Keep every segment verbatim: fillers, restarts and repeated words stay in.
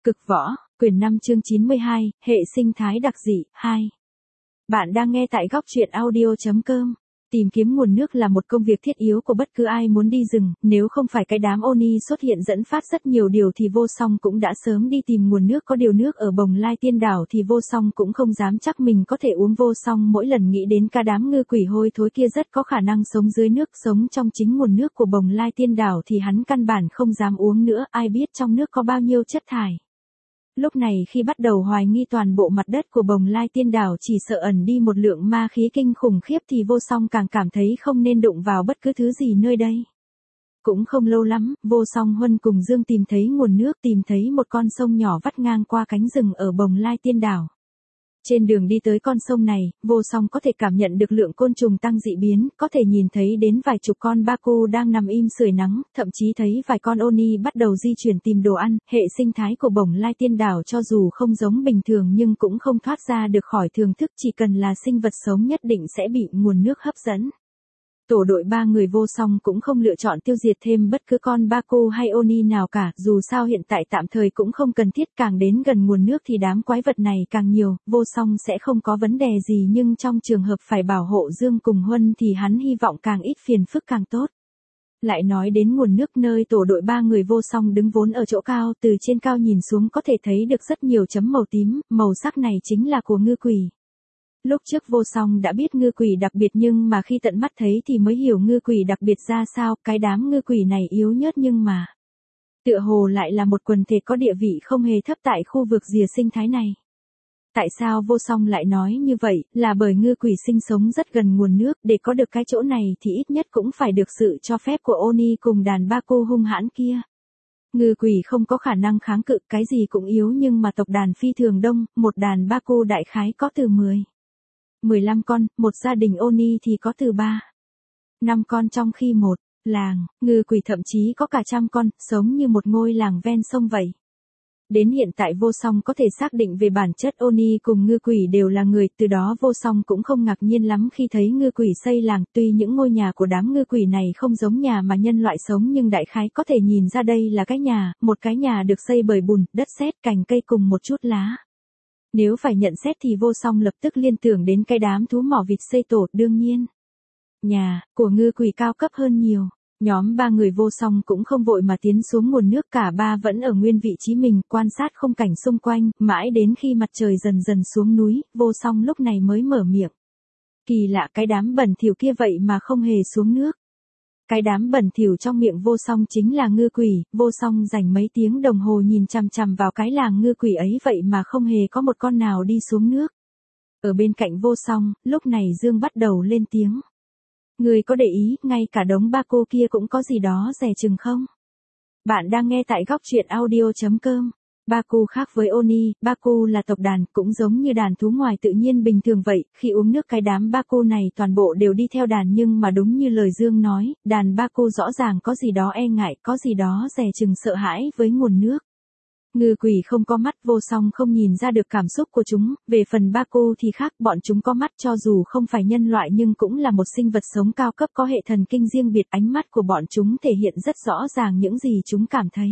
Cực võ, quyển năm chương chín mươi hai, hệ sinh thái đặc dị, hai. Bạn đang nghe tại góc truyện audio chấm com. Tìm kiếm nguồn nước là một công việc thiết yếu của bất cứ ai muốn đi rừng, nếu không phải cái đám Oni xuất hiện dẫn phát rất nhiều điều thì Vô Song cũng đã sớm đi tìm nguồn nước. Có điều nước ở Bồng Lai Tiên Đảo thì Vô Song cũng không dám chắc mình có thể uống. Vô Song mỗi lần nghĩ đến cả đám ngư quỷ hôi thối kia rất có khả năng sống dưới nước, sống trong chính nguồn nước của Bồng Lai Tiên Đảo thì hắn căn bản không dám uống nữa, ai biết trong nước có bao nhiêu chất thải. Lúc này khi bắt đầu hoài nghi toàn bộ mặt đất của Bồng Lai Tiên Đảo chỉ sợ ẩn đi một lượng ma khí kinh khủng khiếp thì Vô Song càng cảm thấy không nên đụng vào bất cứ thứ gì nơi đây. Cũng không lâu lắm, Vô Song Huân cùng Dương tìm thấy nguồn nước, tìm thấy một con sông nhỏ vắt ngang qua cánh rừng ở Bồng Lai Tiên Đảo. Trên đường đi tới con sông này, Vô Song có thể cảm nhận được lượng côn trùng tăng dị biến, có thể nhìn thấy đến vài chục con Baku đang nằm im sưởi nắng, thậm chí thấy vài con Oni bắt đầu di chuyển tìm đồ ăn. Hệ sinh thái của Bồng Lai Tiên Đảo cho dù không giống bình thường nhưng cũng không thoát ra được khỏi thường thức, chỉ cần là sinh vật sống nhất định sẽ bị nguồn nước hấp dẫn. Tổ đội ba người Vô Song cũng không lựa chọn tiêu diệt thêm bất cứ con Baku hay Oni nào cả, dù sao hiện tại tạm thời cũng không cần thiết, càng đến gần nguồn nước thì đám quái vật này càng nhiều, Vô Song sẽ không có vấn đề gì, nhưng trong trường hợp phải bảo hộ Dương cùng Huân thì hắn hy vọng càng ít phiền phức càng tốt. Lại nói đến nguồn nước nơi tổ đội ba người Vô Song đứng vốn ở chỗ cao, từ trên cao nhìn xuống có thể thấy được rất nhiều chấm màu tím, màu sắc này chính là của ngư quỷ. Lúc trước Vô Song đã biết ngư quỷ đặc biệt nhưng mà khi tận mắt thấy thì mới hiểu ngư quỷ đặc biệt ra sao, cái đám ngư quỷ này yếu nhớt nhưng mà tựa hồ lại là một quần thể có địa vị không hề thấp tại khu vực rìa sinh thái này. Tại sao Vô Song lại nói như vậy, là bởi ngư quỷ sinh sống rất gần nguồn nước, để có được cái chỗ này thì ít nhất cũng phải được sự cho phép của Oni cùng đàn Baku hung hãn kia. Ngư quỷ không có khả năng kháng cự, cái gì cũng yếu, nhưng mà tộc đàn phi thường đông, một đàn Baku đại khái có từ mười, mười lăm con, một gia đình Oni thì có từ ba, năm con, trong khi một làng ngư quỷ thậm chí có cả trăm con, sống như một ngôi làng ven sông vậy. Đến hiện tại Vô Song có thể xác định về bản chất Oni cùng ngư quỷ đều là người, từ đó Vô Song cũng không ngạc nhiên lắm khi thấy ngư quỷ xây làng. Tuy những ngôi nhà của đám ngư quỷ này không giống nhà mà nhân loại sống nhưng đại khái có thể nhìn ra đây là cái nhà, một cái nhà được xây bởi bùn, đất sét, cành cây cùng một chút lá. Nếu phải nhận xét thì Vô Song lập tức liên tưởng đến cái đám thú mỏ vịt xây tổ, đương nhiên nhà của ngư quỷ cao cấp hơn nhiều. Nhóm ba người Vô Song cũng không vội mà tiến xuống nguồn nước, cả ba vẫn ở nguyên vị trí mình, quan sát khung cảnh xung quanh, mãi đến khi mặt trời dần dần xuống núi, Vô Song lúc này mới mở miệng. Kỳ lạ, cái đám bẩn thỉu kia vậy mà không hề xuống nước. Cái đám bẩn thỉu trong miệng Vô Song chính là ngư quỷ. Vô Song dành mấy tiếng đồng hồ nhìn chằm chằm vào cái làng ngư quỷ ấy, vậy mà không hề có một con nào đi xuống nước. Ở bên cạnh Vô Song, lúc này Dương bắt đầu lên tiếng. Người có để ý, ngay cả đống Baku kia cũng có gì đó dè chừng không? Bạn đang nghe tại góc truyện audio chấm com. Baku khác với Oni, Baku là tộc đàn, cũng giống như đàn thú ngoài tự nhiên bình thường vậy, khi uống nước cái đám Baku này toàn bộ đều đi theo đàn, nhưng mà đúng như lời Dương nói, đàn Baku rõ ràng có gì đó e ngại, có gì đó dè chừng sợ hãi với nguồn nước. Ngư quỷ không có mắt, Vô Song không nhìn ra được cảm xúc của chúng, về phần Baku thì khác, bọn chúng có mắt, cho dù không phải nhân loại nhưng cũng là một sinh vật sống cao cấp có hệ thần kinh riêng biệt, ánh mắt của bọn chúng thể hiện rất rõ ràng những gì chúng cảm thấy.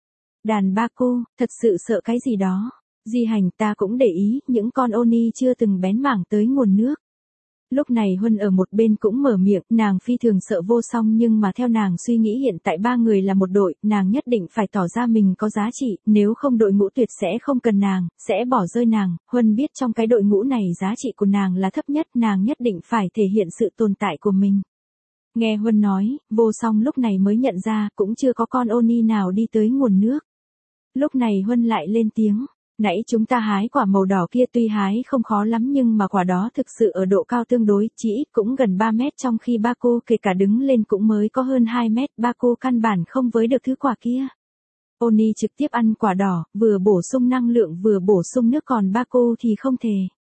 Đàn Baku, thật sự sợ cái gì đó. Di hành, ta cũng để ý, những con Oni chưa từng bén mảng tới nguồn nước. Lúc này Huân ở một bên cũng mở miệng, nàng phi thường sợ Vô Song nhưng mà theo nàng suy nghĩ hiện tại ba người là một đội, nàng nhất định phải tỏ ra mình có giá trị, nếu không đội ngũ tuyệt sẽ không cần nàng, sẽ bỏ rơi nàng. Huân biết trong cái đội ngũ này giá trị của nàng là thấp nhất, nàng nhất định phải thể hiện sự tồn tại của mình. Nghe Huân nói, Vô Song lúc này mới nhận ra cũng chưa có con Oni nào đi tới nguồn nước. Lúc này Huân lại lên tiếng. Nãy chúng ta hái quả màu đỏ kia, tuy hái không khó lắm nhưng mà quả đó thực sự ở độ cao tương đối, chỉ ít cũng gần ba mét, trong khi Baku kể cả đứng lên cũng mới có hơn hai mét, Baku căn bản không với được thứ quả kia. Oni trực tiếp ăn quả đỏ, vừa bổ sung năng lượng vừa bổ sung nước, còn Baku thì không thể.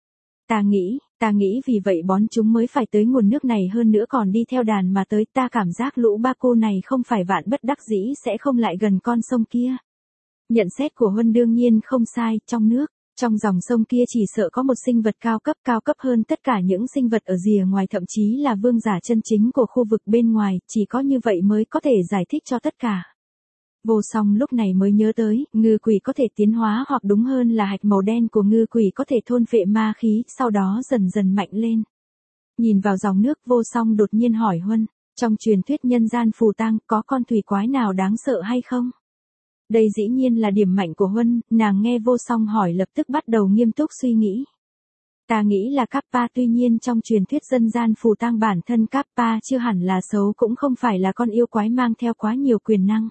Ta nghĩ, ta nghĩ vì vậy bón chúng mới phải tới nguồn nước này, hơn nữa còn đi theo đàn mà tới, ta cảm giác lũ Baku này không phải vạn bất đắc dĩ sẽ không lại gần con sông kia. Nhận xét của Huân đương nhiên không sai, trong nước, trong dòng sông kia chỉ sợ có một sinh vật cao cấp, cao cấp hơn tất cả những sinh vật ở rìa ngoài, thậm chí là vương giả chân chính của khu vực bên ngoài, chỉ có như vậy mới có thể giải thích cho tất cả. Vô song lúc này mới nhớ tới, ngư quỷ có thể tiến hóa hoặc đúng hơn là hạch màu đen của ngư quỷ có thể thôn phệ ma khí, sau đó dần dần mạnh lên. Nhìn vào dòng nước, vô song đột nhiên hỏi Huân, trong truyền thuyết nhân gian phù tang có con thủy quái nào đáng sợ hay không? Đây dĩ nhiên là điểm mạnh của Huân, nàng nghe vô song hỏi lập tức bắt đầu nghiêm túc suy nghĩ. Ta nghĩ là Kappa, tuy nhiên trong truyền thuyết dân gian phù tang bản thân Kappa chưa hẳn là xấu, cũng không phải là con yêu quái mang theo quá nhiều quyền năng.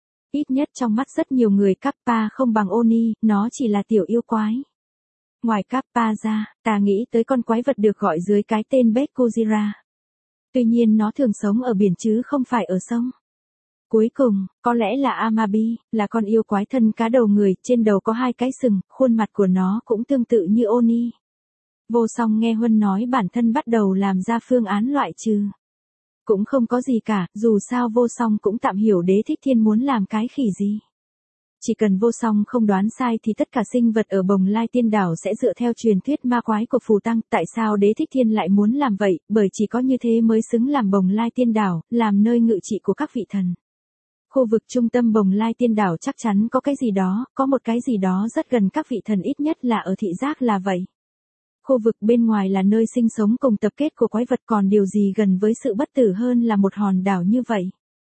Ít nhất trong mắt rất nhiều người Kappa không bằng Oni, nó chỉ là tiểu yêu quái. Ngoài Kappa ra, ta nghĩ tới con quái vật được gọi dưới cái tên Bết Kujira. Tuy nhiên nó thường sống ở biển chứ không phải ở sông. Cuối cùng, có lẽ là Amabi, là con yêu quái thân cá đầu người, trên đầu có hai cái sừng, khuôn mặt của nó cũng tương tự như Oni. Vô song nghe Huân nói bản thân bắt đầu làm ra phương án loại trừ. Cũng không có gì cả, dù sao vô song cũng tạm hiểu Đế Thích Thiên muốn làm cái khỉ gì. Chỉ cần vô song không đoán sai thì tất cả sinh vật ở Bồng Lai Tiên Đảo sẽ dựa theo truyền thuyết ma quái của phù tăng. Tại sao Đế Thích Thiên lại muốn làm vậy? Bởi chỉ có như thế mới xứng làm Bồng Lai Tiên Đảo, làm nơi ngự trị của các vị thần. Khu vực trung tâm Bồng Lai Tiên Đảo chắc chắn có cái gì đó, có một cái gì đó rất gần các vị thần, ít nhất là ở thị giác là vậy. Khu vực bên ngoài là nơi sinh sống cùng tập kết của quái vật, còn điều gì gần với sự bất tử hơn là một hòn đảo như vậy.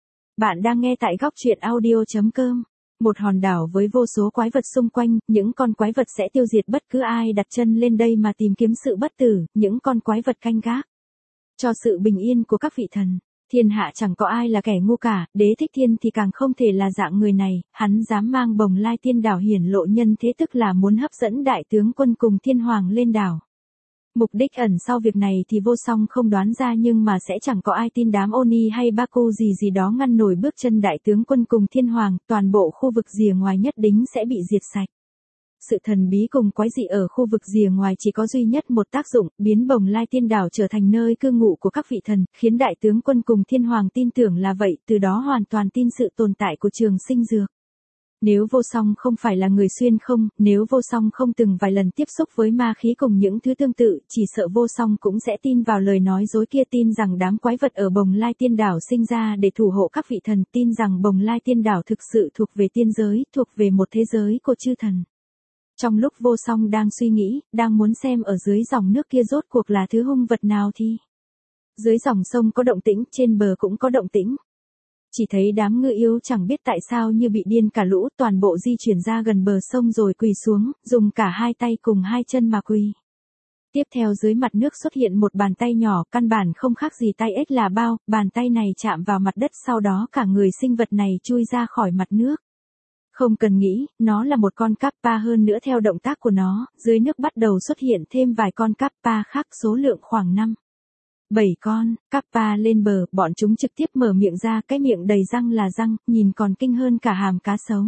Bạn đang nghe tại góc truyện audio chấm com. Một hòn đảo với vô số quái vật xung quanh, những con quái vật sẽ tiêu diệt bất cứ ai đặt chân lên đây mà tìm kiếm sự bất tử, những con quái vật canh gác cho sự bình yên của các vị thần. Thiên hạ chẳng có ai là kẻ ngu cả, Đế Thích Thiên thì càng không thể là dạng người này, hắn dám mang Bồng Lai Tiên Đảo hiển lộ nhân thế, tức là muốn hấp dẫn đại tướng quân cùng thiên hoàng lên đảo. Mục đích ẩn sau việc này thì vô song không đoán ra, nhưng mà sẽ chẳng có ai tin đám Oni hay Baku gì gì đó ngăn nổi bước chân đại tướng quân cùng thiên hoàng, toàn bộ khu vực rìa ngoài nhất định sẽ bị diệt sạch. Sự thần bí cùng quái dị ở khu vực rìa ngoài chỉ có duy nhất một tác dụng, biến Bồng Lai Tiên Đảo trở thành nơi cư ngụ của các vị thần, khiến đại tướng quân cùng thiên hoàng tin tưởng là vậy, từ đó hoàn toàn tin sự tồn tại của trường sinh dược. Nếu vô song không phải là người xuyên không, nếu vô song không từng vài lần tiếp xúc với ma khí cùng những thứ tương tự, chỉ sợ vô song cũng sẽ tin vào lời nói dối kia, tin rằng đám quái vật ở Bồng Lai Tiên Đảo sinh ra để thủ hộ các vị thần, tin rằng Bồng Lai Tiên Đảo thực sự thuộc về tiên giới, thuộc về một thế giới của chư thần. Trong lúc vô song đang suy nghĩ, đang muốn xem ở dưới dòng nước kia rốt cuộc là thứ hung vật nào thì dưới dòng sông có động tĩnh, trên bờ cũng có động tĩnh. Chỉ thấy đám ngư yêu chẳng biết tại sao như bị điên cả lũ, toàn bộ di chuyển ra gần bờ sông rồi quỳ xuống, dùng cả hai tay cùng hai chân mà quỳ. Tiếp theo dưới mặt nước xuất hiện một bàn tay nhỏ, căn bản không khác gì tay ếch là bao, bàn tay này chạm vào mặt đất, sau đó cả người sinh vật này chui ra khỏi mặt nước. Không cần nghĩ, nó là một con Kappa, hơn nữa theo động tác của nó, dưới nước bắt đầu xuất hiện thêm vài con Kappa khác, số lượng khoảng năm. Bảy con, Kappa lên bờ, bọn chúng trực tiếp mở miệng ra, cái miệng đầy răng là răng, nhìn còn kinh hơn cả hàm cá sấu.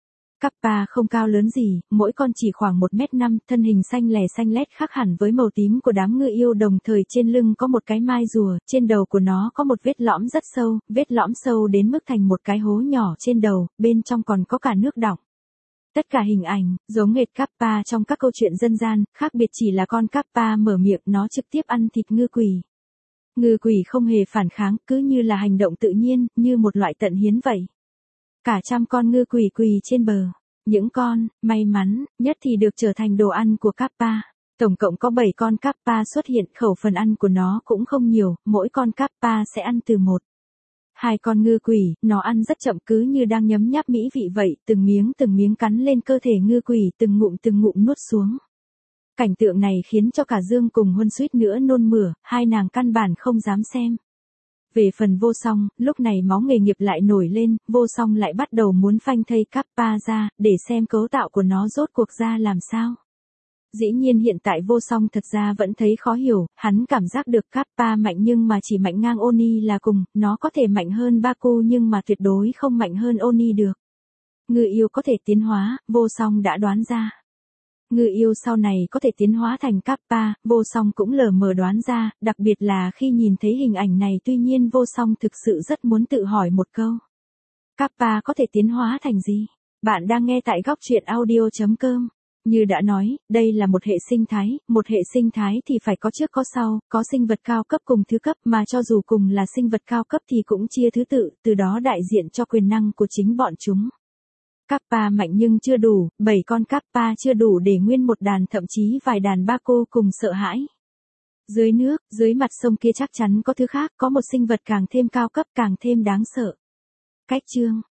Kappa không cao lớn gì, mỗi con chỉ khoảng một mét năm, thân hình xanh lè xanh lét khác hẳn với màu tím của đám ngư yêu, đồng thời trên lưng có một cái mai rùa, trên đầu của nó có một vết lõm rất sâu, vết lõm sâu đến mức thành một cái hố nhỏ trên đầu, bên trong còn có cả nước đọng. Tất cả hình ảnh, giống hệt Kappa trong các câu chuyện dân gian, khác biệt chỉ là con Kappa mở miệng, nó trực tiếp ăn thịt ngư quỷ. Ngư quỷ không hề phản kháng, cứ như là hành động tự nhiên, như một loại tận hiến vậy. Cả trăm con ngư quỷ quỳ trên bờ. Những con, may mắn, nhất thì được trở thành đồ ăn của Kappa. Tổng cộng có bảy con Kappa xuất hiện, khẩu phần ăn của nó cũng không nhiều, mỗi con Kappa sẽ ăn từ một. Hai con ngư quỷ, nó ăn rất chậm, cứ như đang nhấm nháp mỹ vị vậy, từng miếng từng miếng cắn lên cơ thể ngư quỷ, từng ngụm từng ngụm nuốt xuống. Cảnh tượng này khiến cho cả Dương cùng Huân suýt nữa nôn mửa, hai nàng căn bản không dám xem. Về phần vô song, lúc này máu nghề nghiệp lại nổi lên, vô song lại bắt đầu muốn phanh thây Kappa ra, để xem cấu tạo của nó rốt cuộc ra làm sao. Dĩ nhiên hiện tại vô song thật ra vẫn thấy khó hiểu, hắn cảm giác được Kappa mạnh nhưng mà chỉ mạnh ngang Oni là cùng, nó có thể mạnh hơn Baku nhưng mà tuyệt đối không mạnh hơn Oni được. Ngư yêu có thể tiến hóa, vô song đã đoán ra. Ngư yêu sau này có thể tiến hóa thành Kappa, vô song cũng lờ mờ đoán ra, đặc biệt là khi nhìn thấy hình ảnh này, tuy nhiên vô song thực sự rất muốn tự hỏi một câu. Kappa có thể tiến hóa thành gì? Bạn đang nghe tại góc truyện audio chấm com. Như đã nói, đây là một hệ sinh thái, một hệ sinh thái thì phải có trước có sau, có sinh vật cao cấp cùng thứ cấp mà cho dù cùng là sinh vật cao cấp thì cũng chia thứ tự, từ đó đại diện cho quyền năng của chính bọn chúng. Kappa mạnh nhưng chưa đủ, bảy con Kappa chưa đủ để nguyên một đàn thậm chí vài đàn Baco cùng sợ hãi. Dưới nước, dưới mặt sông kia chắc chắn có thứ khác, có một sinh vật càng thêm cao cấp càng thêm đáng sợ. Cách chương